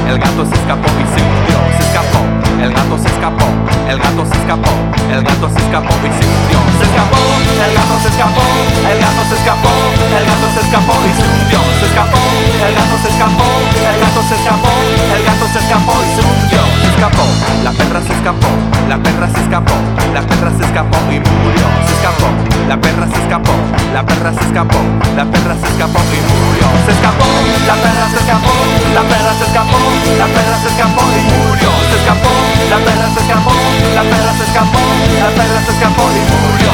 el gato se escapó y se hundió. Se escapó, el gato se escapó, el gato se escapó, el gato se escapó y se hundió. Se escapó, el gato se escapó, el gato se escapó, el gato se escapó y se hundió. Se escapó, el gato se escapó, el gato se escapó, el gato se escapó y se hundió. Se escapó, la perra se escapó, la perra se escapó, la perra se escapó y murió. Se escapó, la perra se escapó, la perra se escapó, la perra se escapó y murió. Se escapó, la perra se escapó, la perra se escapó, la perra se escapó y murió. Se escapó, la perra se escapó, la perra se escapó, la perra se escapó y murió.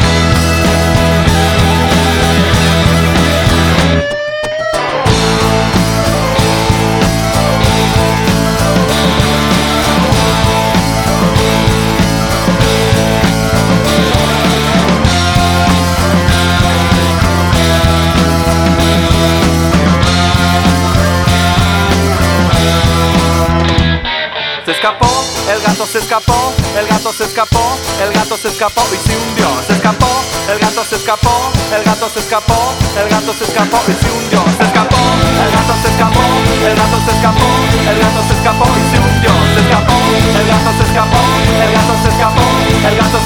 Se escapó, el gato se escapó, el gato se escapó, el gato se escapó y se hundió. Se escapó, el gato se escapó, el gato se escapó, el gato se escapó y se hundió. Se escapó, el gato se escapó, el gato se escapó, el gato se escapó y se hundió. Se escapó, el gato se escapó, el gato se escapó, el gato